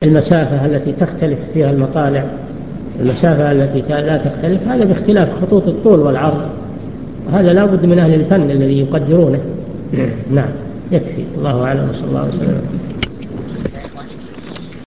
المسافة التي تختلف فيها المطالع، المسافة التي لا تختلف، هذا باختلاف خطوط الطول والعرض، وهذا لا بد من أهل الفن الذي يقدرونه. نعم، يكفي. الله أعلم، وصلى الله عليه وسلم.